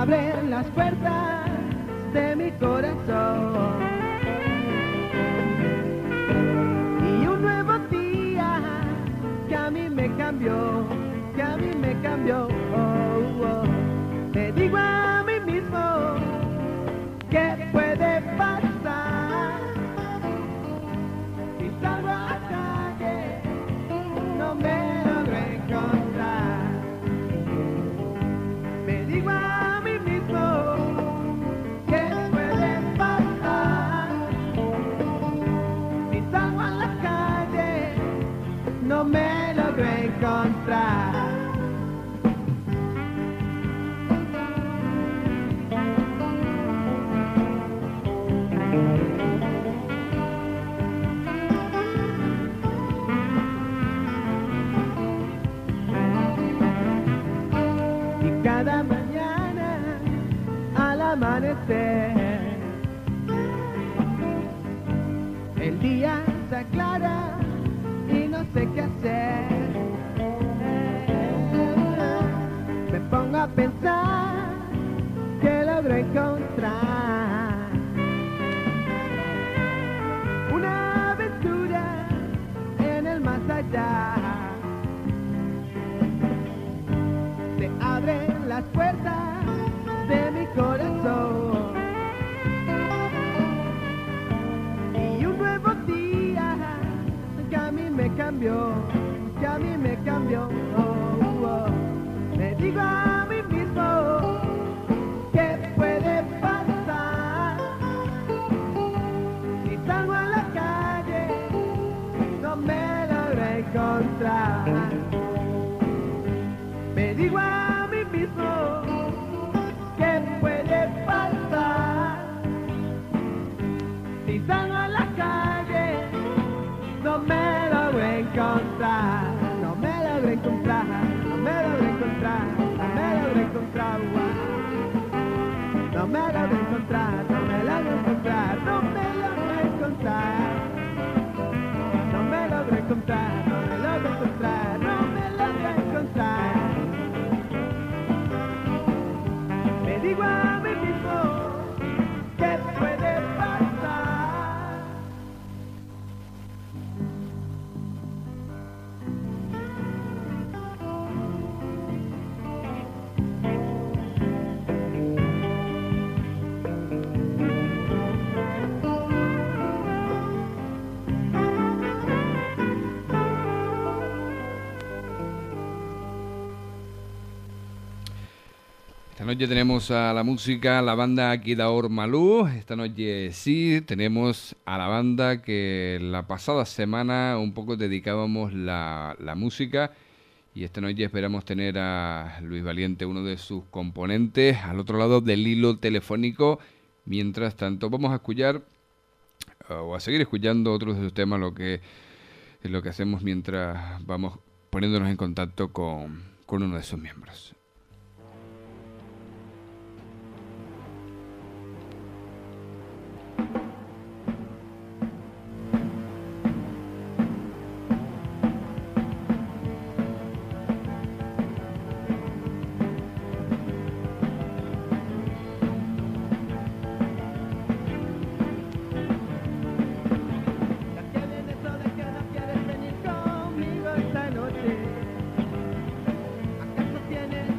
abre las puertas de mi corazón. Y un nuevo día que a mí me cambió, que a mí me cambió. Oh, oh. Te digo a mí mismo que puede pasar. Si salgo a la calle, no me logro encontrar. Me digo a mí mismo que puede pasar. Si salgo a la calle, no me logro encontrar. Y cada mañana al amanecer, el día se aclara y no sé qué hacer. Me pongo a pensar que logro encontrar una aventura en el más allá. Se abren las puertas de mi corazón y un nuevo día que a mí me cambió, que a mí me cambió. Oh, oh. Me digo a mí mismo que puede pasar. Si salgo a la calle, no me logro encontrar. Me digo a mí mismo que puede pasar. Si salgo a la calle, no me logro encontrar. No me logro encontrar, no me logro encontrar, no me logro encontrar. No me logro encontrar, no me logro encontrar, no me logro encontrar. No me logro encontrar, no me logro encontrar, no me logro encontrar. Me digo a mí mismo que puede pasar. Esta noche tenemos a la música, la banda Kidaor Malú. Esta noche sí tenemos a la banda que la pasada semana un poco dedicábamos la música. Y esta noche esperamos tener a Luis Valiente, uno de sus componentes, al otro lado del hilo telefónico. Mientras tanto, vamos a escuchar o a seguir escuchando otros de sus temas, lo que hacemos mientras vamos poniéndonos en contacto con uno de sus miembros. ¿Acaso tienes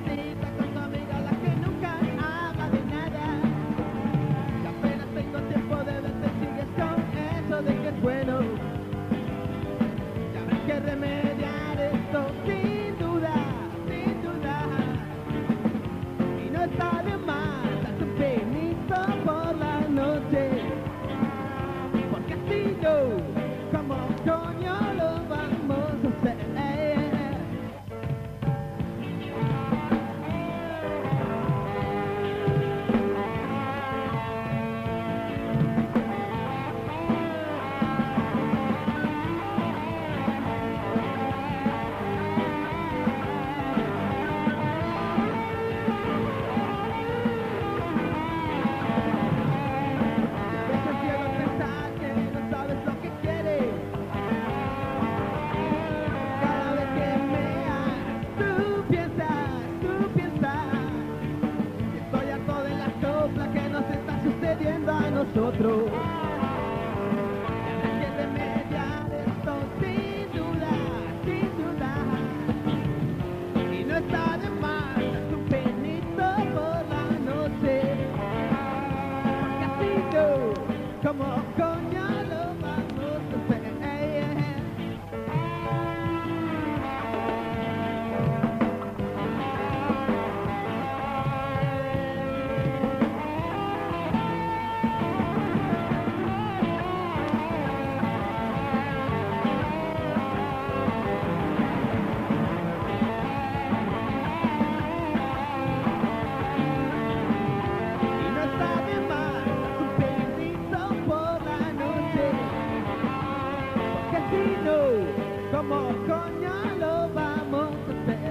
asesino, ¿cómo coño lo vamos a hacer?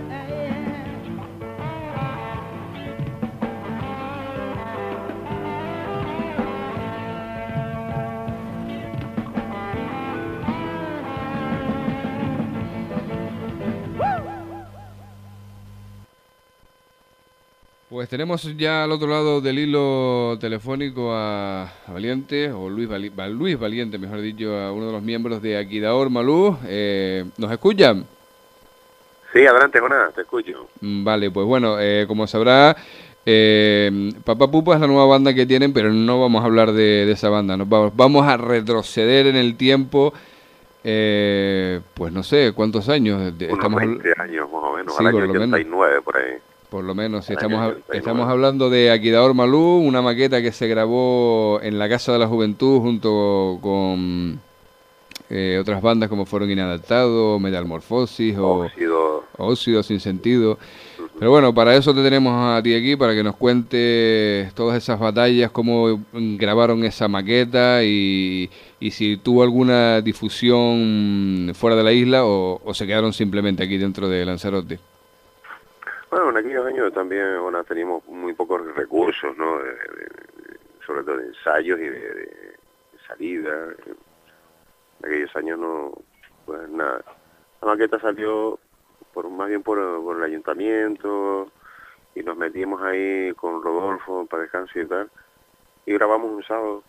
Pues tenemos ya al otro lado del hilo telefónico a Valiente, o Luis Valiente, mejor dicho, a uno de los miembros de Aquidaor Malú. ¿Nos escuchan? Sí, adelante, Jonás, te escucho. Vale, pues bueno, como sabrá, Papá Pupa es la nueva banda que tienen, pero no vamos a hablar de esa banda. Vamos a retroceder en el tiempo, pues no sé, ¿cuántos años? Unos 20 años más o menos, sí, al año 89 por ahí. Por lo menos, si estamos hablando de Aquidaor Malú, una maqueta que se grabó en la Casa de la Juventud junto con otras bandas como fueron Inadaptado, Metamorfosis o Óxido Sin Sentido. Pero bueno, para eso te tenemos a ti aquí, para que nos cuentes todas esas batallas, cómo grabaron esa maqueta y si tuvo alguna difusión fuera de la isla o se quedaron simplemente aquí dentro de Lanzarote. Bueno, en aquellos años también teníamos muy pocos recursos, ¿no? Sobre todo de ensayos y de salida. En aquellos años no, pues nada. La maqueta salió más bien por el ayuntamiento y nos metimos ahí con Rodolfo para descanso y tal. Y grabamos un sábado.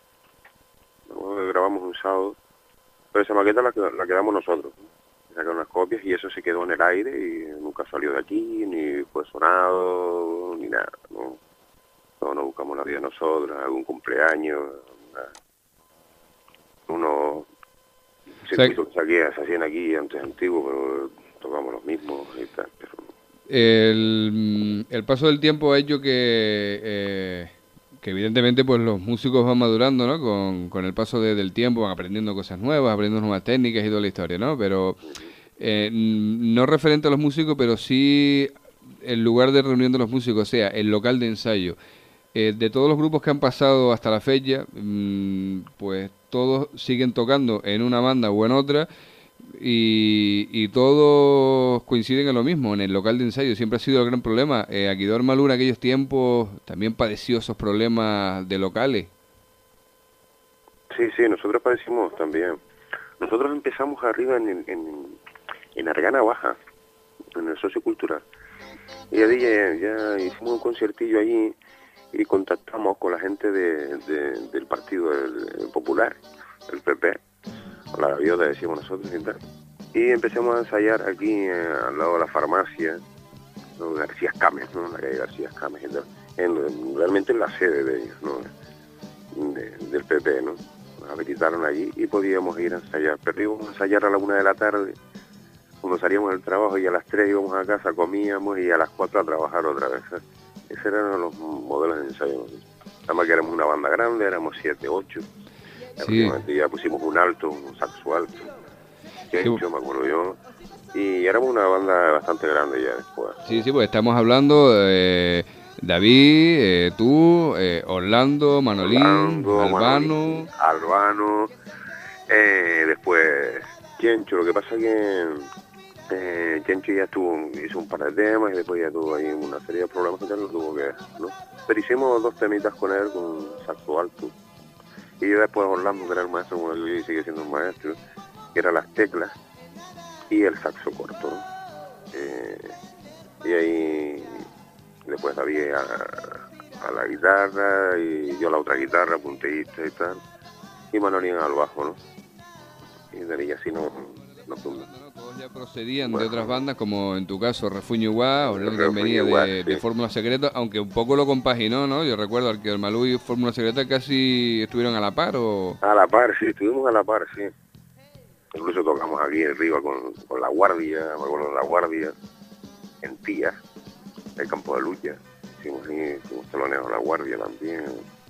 Pero esa maqueta la quedamos nosotros, ¿no? Sacaron unas copias y eso se quedó en el aire y nunca salió de aquí, ni fue sonado, ni nada, ¿no? No buscamos la vida nosotros, algún cumpleaños, unos circuitos que se hacían aquí antes antiguos, pero tocamos los mismos y tal. Pero... El paso del tiempo ha hecho que evidentemente pues los músicos van madurando, ¿no? Con el paso del tiempo van aprendiendo cosas nuevas, aprendiendo nuevas técnicas y toda la historia, ¿no? Pero no referente a los músicos, pero sí el lugar de reunión de los músicos, o sea, el local de ensayo. De todos los grupos que han pasado hasta la fecha, pues todos siguen tocando en una banda o en otra y todos coinciden en lo mismo, en el local de ensayo. Siempre ha sido el gran problema. Aquidaor Malú en aquellos tiempos también padeció esos problemas de locales. Sí, nosotros padecimos también. Nosotros empezamos arriba en Argana Baja, en el sociocultural. Y ya hicimos un conciertillo allí y contactamos con la gente del Partido Popular, el PP, con la gaviota decíamos nosotros y tal. Y empezamos a ensayar aquí al lado de la farmacia, ¿no? García Escames, ¿no? En la calle García Escames y tal. Realmente en la sede de ellos, ¿no? Del PP, ¿no? Nos habilitaron allí y podíamos ir a ensayar. Pero íbamos a ensayar a la 1 de la tarde, cuando salíamos del trabajo, y a las 3 íbamos a casa, comíamos y a las 4 a trabajar otra vez. Esos eran los modelos de ensayo. Además que éramos una banda grande, éramos 7, 8. Sí. Ya pusimos un alto, un saxo alto, Chencho, me acuerdo yo. Y éramos una banda bastante grande ya después. Sí, pues estamos hablando de David, tú, Orlando, Manolín, Albano, después Chencho. Lo que pasa es que Chencho ya hizo un par de temas y después ya tuvo ahí una serie de problemas que no tuvo que, ¿no? Pero hicimos 2 temitas con él, con saxo alto. Y después Orlando, que era el maestro, bueno, y sigue siendo un maestro, que era las teclas y el saxo corto, ¿no? Y ahí después había a la guitarra y yo a la otra guitarra, punteísta y tal, y Manolín al bajo, ¿no? Y de ahí así no todos ya procedían de otras bandas, como en tu caso Refuño Guá, Orlando que venía de Fórmula Secreta, aunque un poco lo compaginó, ¿no? Yo recuerdo que el Malú y Fórmula Secreta casi estuvieron a la par, ¿o...? A la par, sí, estuvimos a la par, sí. Incluso tocamos aquí arriba con La Guardia, me acuerdo de La Guardia, en Tía, el campo de lucha. Hicimos teloneros a La Guardia también.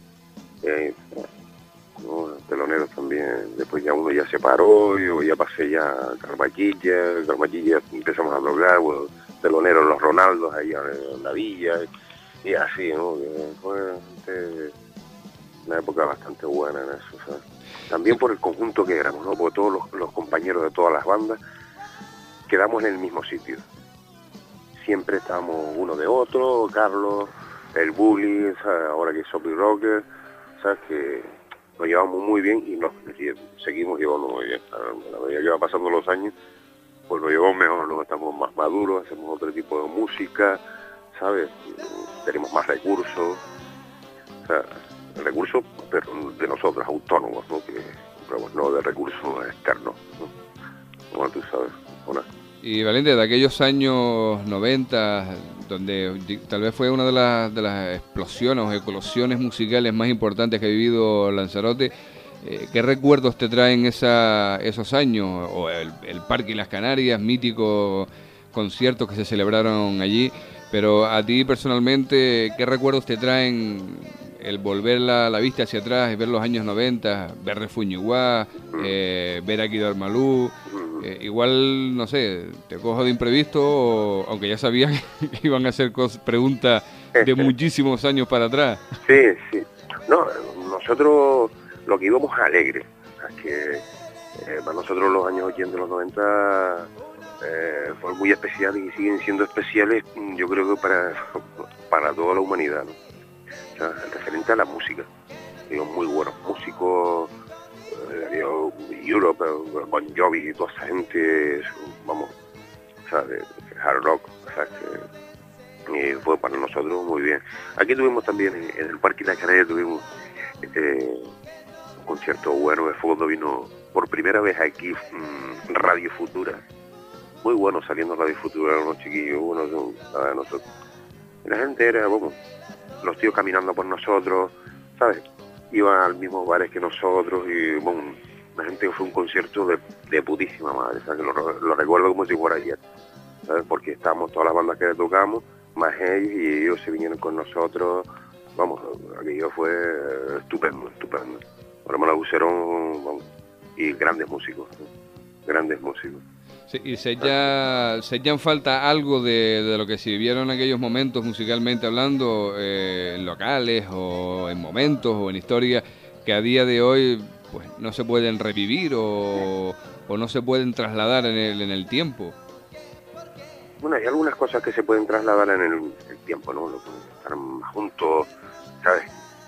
¿No? Teloneros también. Después ya uno ya se paró, yo ya pasé ya a Carmaquilla empezamos a tocar, bueno, teloneros los Ronaldos ahí en la villa, y así, ¿no? Fue una época bastante buena en eso, ¿sabes? También por el conjunto que éramos, ¿no? Porque todos los compañeros de todas las bandas quedamos en el mismo sitio. Siempre estábamos uno de otro, Carlos, el Bully, ¿sabes? Ahora que es Soppy Rocker, ¿sabes? Que nos llevamos muy bien y seguimos llevando muy bien. A la medida que va pasando los años, pues nos llevamos mejor, nos estamos más maduros, hacemos otro tipo de música, ¿sabes? Tenemos más recursos, o sea, recursos, pero de nosotros, autónomos, ¿no? Pero no de recursos externos, ¿no? Como tú sabes, hola. Y Valente, de aquellos años 90, donde tal vez fue una de las explosiones o eclosiones musicales más importantes que ha vivido Lanzarote, ¿qué recuerdos te traen esos años? O el Parque y las Canarias, míticos conciertos que se celebraron allí, pero a ti personalmente, ¿qué recuerdos te traen el volver la vista hacia atrás y ver los años 90, ver Refuñiguá, ver Aquí Malú? Igual, no sé, te cojo de imprevisto, aunque ya sabía que iban a hacer preguntas de muchísimos años para atrás. Sí, sí. No, nosotros lo que íbamos alegres, es que para nosotros los años 80 y los 90 fueron muy especiales y siguen siendo especiales, yo creo que para toda la humanidad, ¿no? O sea, referente a la música. Digo, muy buenos músicos, Europe, Bon Jovi y toda esa gente, vamos, o sea, de hard rock, o sea, que fue para nosotros muy bien. Aquí tuvimos también, en el Parque de la Canarias, tuvimos un concierto bueno, de fondo vino por primera vez aquí Radio Futura, muy bueno saliendo Radio Futura, unos chiquillos, unos de nosotros. Y la gente era, vamos, los tíos caminando por nosotros, ¿sabes? Iban al mismo bares que nosotros y, bueno, la gente fue un concierto de putísima madre, ¿sabes? Que lo recuerdo como si fuera ayer, ¿sabes? Porque estábamos todas las bandas que tocamos, más ellos, y ellos se vinieron con nosotros, vamos, aquello fue estupendo. Por lo menos pusieron, vamos, y grandes músicos, ¿no? Grandes músicos. Sí, y se echa en falta algo de lo que se vivieron en aquellos momentos musicalmente hablando, en locales o en momentos o en historias que a día de hoy pues no se pueden revivir o no se pueden trasladar en el tiempo. Bueno, hay algunas cosas que se pueden trasladar en el tiempo, ¿no? Estar más juntos, ¿sabes?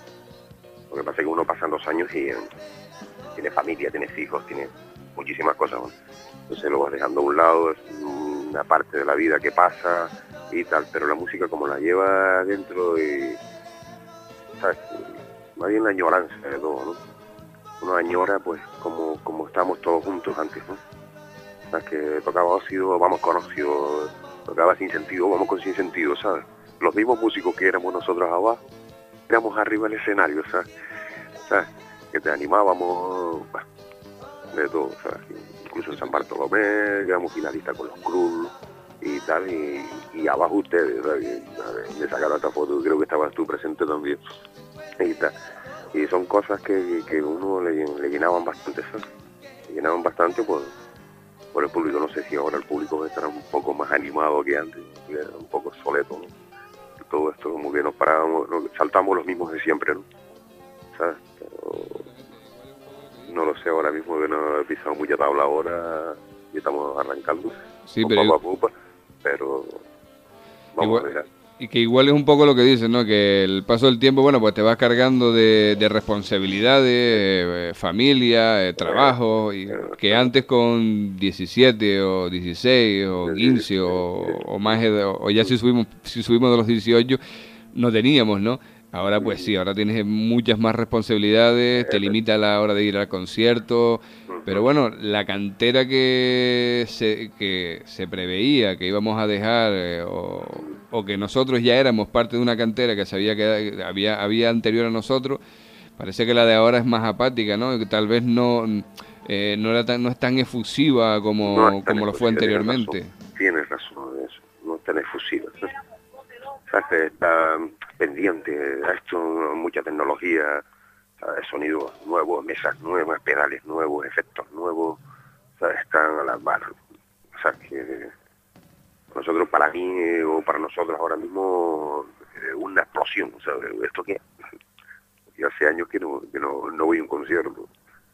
Lo que pasa es que uno pasa 2 años y tiene familia, tiene hijos, tiene muchísimas cosas, ¿no? Entonces lo vas dejando a un lado, es una parte de la vida que pasa y tal, pero la música como la lleva dentro y, ¿sabes? Más bien la añoranza de todo, ¿no? Uno añora pues como estábamos todos juntos antes, ¿no? O sea, que tocaba óxido, vamos con óxido, tocaba sin sentido, vamos con sin sentido, ¿sabes? Los mismos músicos que éramos nosotros abajo, éramos arriba del escenario, ¿sabes? Que te animábamos, bah, de todo, ¿sabes? Incluso en San Bartolomé, quedamos finalistas con los Cruz y tal, y abajo ustedes, ¿sabes? Me sacaron esta foto, creo que estabas tú presente también, y tal. Y son cosas que uno le llenaban bastante, ¿sabes? Le llenaban bastante por el público. No sé si ahora el público estará un poco más animado que antes, que era un poco soleto, ¿no? Y todo esto como que nos parábamos, saltamos los mismos de siempre, ¿no? ¿Sabes? Pero no lo sé, ahora mismo que no he pisado mucha tabla ahora y estamos arrancando, Sí, poco a poco, pero vamos igual, a ver. y que igual es un poco lo que dices, ¿no? Que el paso del tiempo, bueno, pues te vas cargando de responsabilidades, familia, trabajo, y que antes con 17 o 16 o 15 o más, o ya si subimos de los 18, no teníamos, ¿no? Ahora pues sí, ahora tienes muchas más responsabilidades, te limita a la hora de ir al concierto, pero bueno, la cantera que se preveía que íbamos a dejar o que nosotros ya éramos parte de una cantera que había anterior a nosotros, parece que la de ahora es más apática, ¿no? Que tal vez no es tan efusiva como lo fue anteriormente. Tienes razón en eso, no es tan efusiva. ¿Sabes? Que está pendiente a esto, mucha tecnología, ¿sabes? Sonidos nuevos, mesas nuevas, pedales nuevos, efectos nuevos, ¿sabes? Están a las barras. O sea, que nosotros, para mí o para nosotros ahora mismo, una explosión, ¿sabes? ¿Esto qué? y hace años que no voy a un concierto.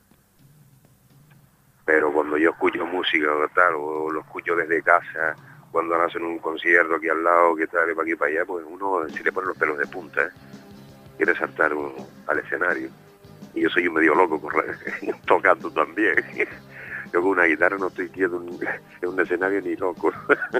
Pero cuando yo escucho música o tal, o lo escucho desde casa, cuando hacen un concierto aquí al lado, que tal, para aquí y para allá, pues uno se le ponen los pelos de punta, ¿eh? Quiere saltar al escenario. Y yo soy un medio loco tocando también. Yo con una guitarra no estoy quieto en un escenario ni loco.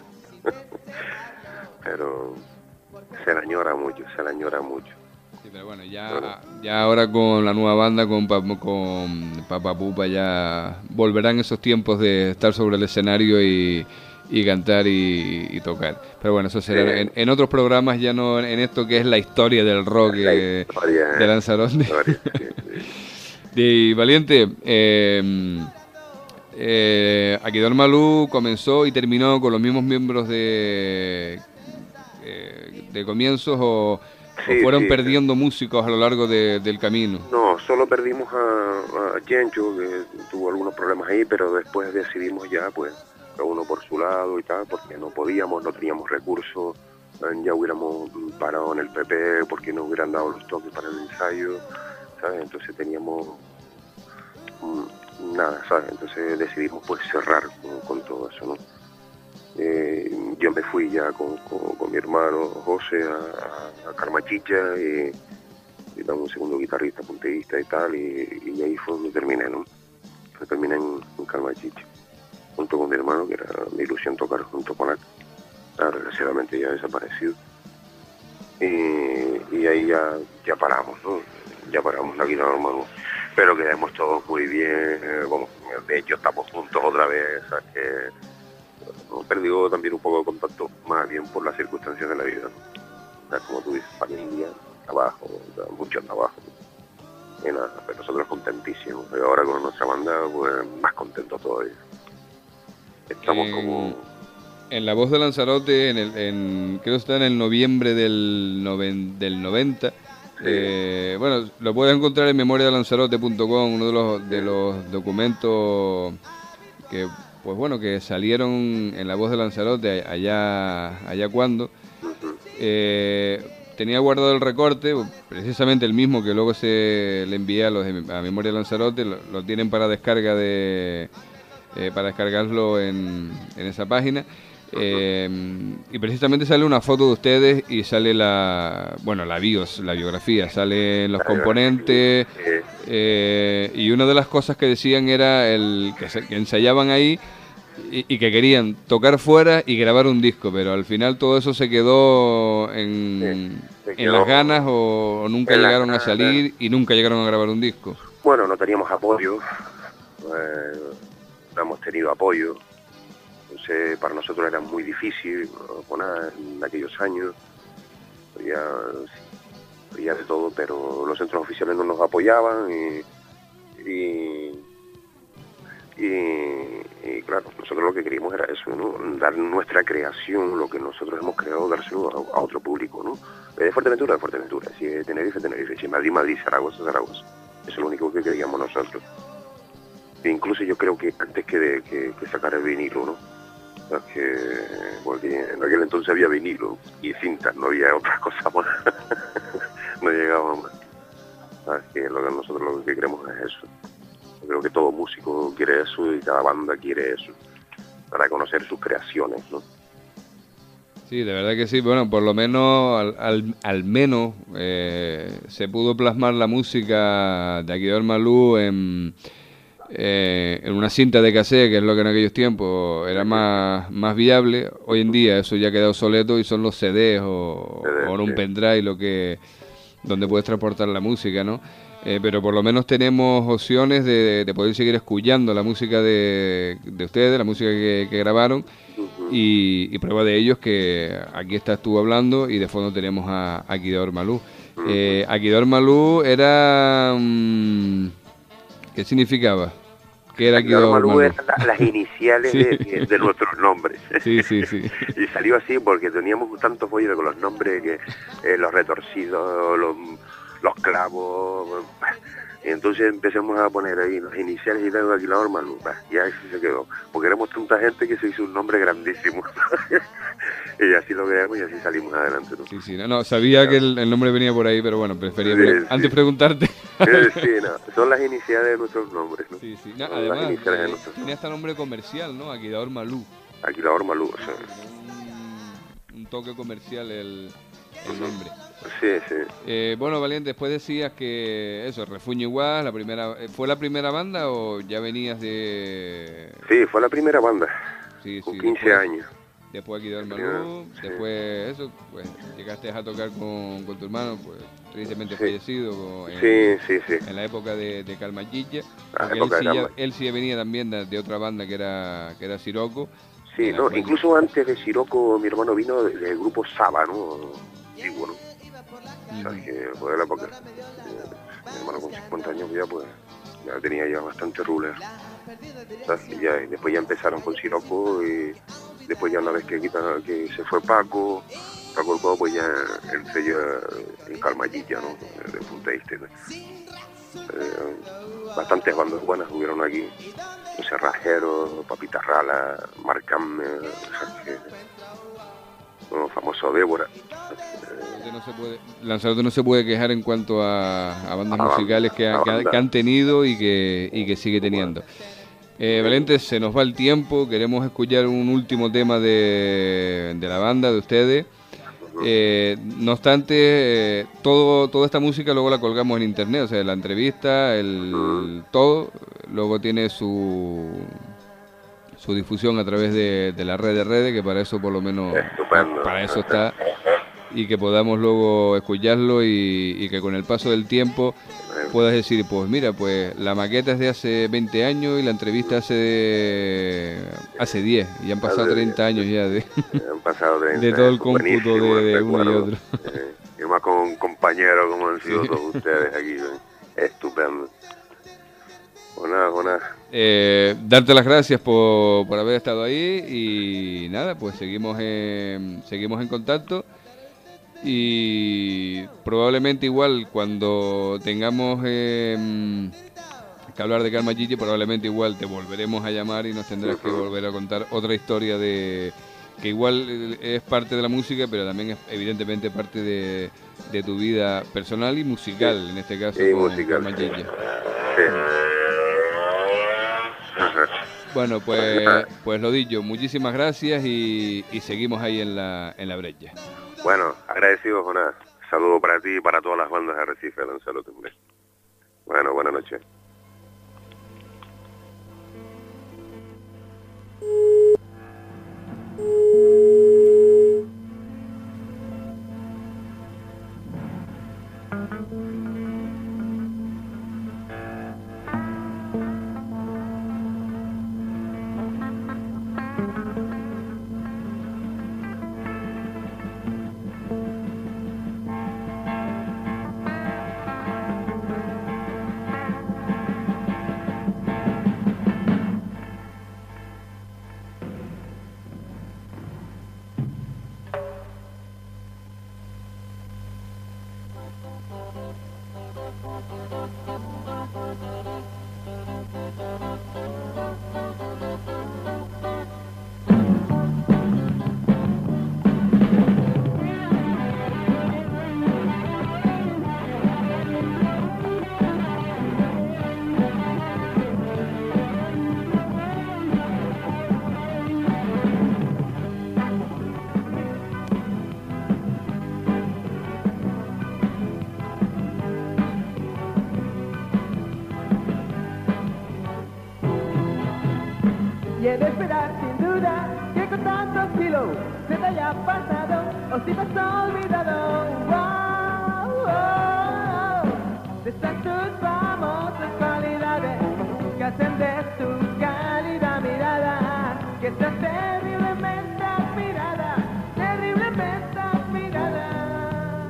Pero se la añora mucho. Sí, pero bueno, ya ahora con la nueva banda, con Papa Pupa, ya volverán esos tiempos de estar sobre el escenario y cantar y tocar. Pero bueno, eso será en otros programas, ya no en esto que es la historia del rock de Lanzarote. Y Valiente, Aquidor Malú comenzó y terminó con los mismos miembros de comienzos o fueron perdiendo músicos a lo largo del camino. No, solo perdimos a Chencho, que tuvo algunos problemas ahí, pero después decidimos ya, pues, cada uno por su lado y tal, porque no teníamos recursos, ya hubiéramos parado en el PP, porque no hubieran dado los toques para el ensayo, ¿sabes? Entonces teníamos nada, ¿sabes? Entonces decidimos pues cerrar con todo eso, ¿no? Yo me fui ya con mi hermano José a Carmachicha y damos un segundo guitarrista, punteísta y tal, y ahí fue donde terminé, ¿no? Terminé en Carmachicha, junto con mi hermano, que era mi ilusión tocar junto con él. Desgraciadamente ya ha desaparecido. Y ahí ya paramos, ¿no? Ya paramos la guitarra, hermano. Pero quedamos todos muy bien, de hecho estamos juntos otra vez, o sea, que hemos perdido también un poco de contacto, más bien por las circunstancias de la vida, ¿no? O sea, como tú dices, familia, trabajo, mucho trabajo. Y nada, pero nosotros contentísimos. Pero ahora con nuestra banda, pues más contentos todavía. Estamos como... En La Voz de Lanzarote, creo que está en el noviembre del 90. Bueno, lo puedes encontrar en memoriadelanzarote.com, uno de los documentos que, pues bueno, que salieron en La Voz de Lanzarote allá cuando. Tenía guardado el recorte, precisamente el mismo que luego se le envía a Memoria de Lanzarote, lo tienen para descarga para descargarlo en esa página. Y precisamente sale una foto de ustedes y sale la biografía, salen los componentes, y una de las cosas que decían era que ensayaban ahí y que querían tocar fuera y grabar un disco, pero al final todo eso se quedó en las ganas o nunca llegaron a salir y nunca llegaron a grabar un disco. Bueno, no teníamos apoyo, no hemos tenido apoyo. Entonces, para nosotros era muy difícil poner en aquellos años, ya de todo, pero los centros oficiales no nos apoyaban y claro, nosotros lo que queríamos era eso, ¿no? Dar nuestra creación, lo que nosotros hemos creado, dárselo a otro público, ¿no? De Fuerteventura, si de Tenerife, si Madrid, Zaragoza. Eso es lo único que queríamos nosotros. E incluso yo creo que antes que sacar el vinilo, ¿no? Porque en aquel entonces había vinilo y cintas, no había otras cosas más. No llegábamos más. ¿Sabes? Que nosotros lo que queremos es eso. Yo creo que todo músico quiere eso y cada banda quiere eso, para conocer sus creaciones, ¿no? Sí, de verdad que sí. Bueno, por lo menos, al menos, se pudo plasmar la música de Aquidor Malú en una cinta de cassette, que es lo que en aquellos tiempos era más viable. Hoy en día eso ya ha quedado obsoleto y son los CDs o en un pendrive donde puedes transportar la música, ¿no? Pero por lo menos tenemos opciones de poder seguir escuchando la música de ustedes, la música que grabaron, y prueba de ello es que aquí estás tú hablando y de fondo tenemos a Aquidor Malú. Aquidor Malú era... ¿qué significaba? ¿Qué era Aquidor Malú? Eran las iniciales de nuestros nombres. Sí. Y salió así porque teníamos tanto folleto con los nombres, que los retorcidos, los clavos, Y entonces empezamos a poner ahí las iniciales y tal de Aguilar Malú, y así se quedó. Porque éramos tanta gente que se hizo un nombre grandísimo. Y así lo creamos y así salimos adelante, ¿no? Sí, no, sabía que el nombre venía por ahí, pero bueno, prefería antes preguntarte. Sí, no, son las iniciales de nuestros nombres, ¿no? Sí, no, además, tiene hasta nombre comercial, ¿no? Aguilar Malú. Aguilar Malú, o sea. Un toque comercial el nombre. Sí. Bueno, Valiente, después decías que eso, Refuño Igual, ¿fue la primera banda o ya venías de...? Sí, fue la primera banda, con 15 años. Después Aguilar Malú, después eso, pues llegaste a tocar con tu hermano, pues tristemente fallecido en la época de Calmayilla, él sí venía también de otra banda que era Siroco. Sí, no, incluso antes de Siroco mi hermano vino del grupo Saba, ¿no? Antiguo, ¿no? ¿Sabes? Que fue de la época. Mi hermano con 50 años ya tenía ya bastante ruler. ¿Sabes? Y después ya empezaron con Siroco y después ya una vez que se fue Paco el Codo, pues ya él seguía en Calmayilla, ¿no? De Punta Este, ¿no? Bastantes bandas buenas hubieron aquí. Cerrajero, Papita Rala, Marcame, famoso Débora. Lanzarote no se puede quejar en cuanto a bandas musicales que han tenido y que sigue teniendo. Valente, se nos va el tiempo, queremos escuchar un último tema de la banda, de ustedes. No obstante, toda esta música luego la colgamos en internet, o sea, la entrevista, todo, luego tiene su difusión a través de la red de redes, que para eso por lo menos, para eso está, y que podamos luego escucharlo y que con el paso del tiempo puedas decir, pues mira, pues la maqueta es de hace 20 años y la entrevista hace 10, y han pasado 30 años ya de todo el cómputo de uno y otro. Y más con un compañero como han sido todos ustedes aquí, estupendo. Buena. Darte las gracias por haber estado ahí y nada, pues seguimos en contacto. Y probablemente igual cuando tengamos que hablar de Calmayilla, probablemente igual te volveremos a llamar y nos tendrás que volver a contar otra historia que igual es parte de la música, pero también es evidentemente parte de tu vida personal y musical, en este caso con Calmayilla. Sí. Bueno, pues lo dicho, muchísimas gracias y seguimos ahí en la brecha. Bueno, agradecido, Jonás. Saludo para ti y para todas las bandas de Arrecife, Lanzarote. Bueno, buenas noches. Y he de esperar sin duda que con tantos kilos se te haya pasado o si te has olvidado. De esas tus famosas cualidades que hacen de tu cálida mirada, que estás terriblemente admirada, terriblemente admirada.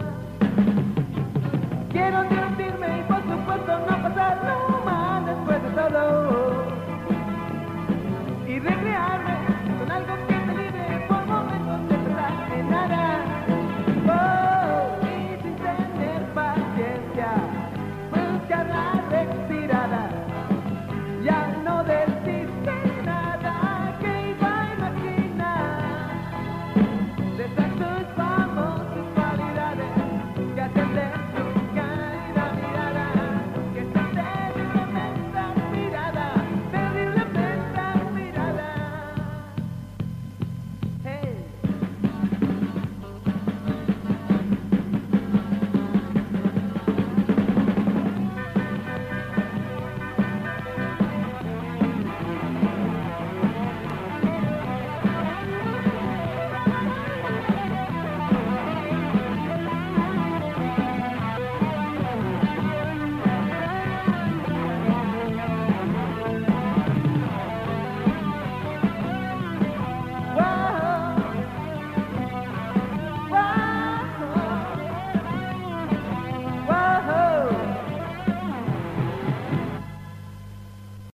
Quiero divertirme y por supuesto no pasarlo mal después de todo. Y recrear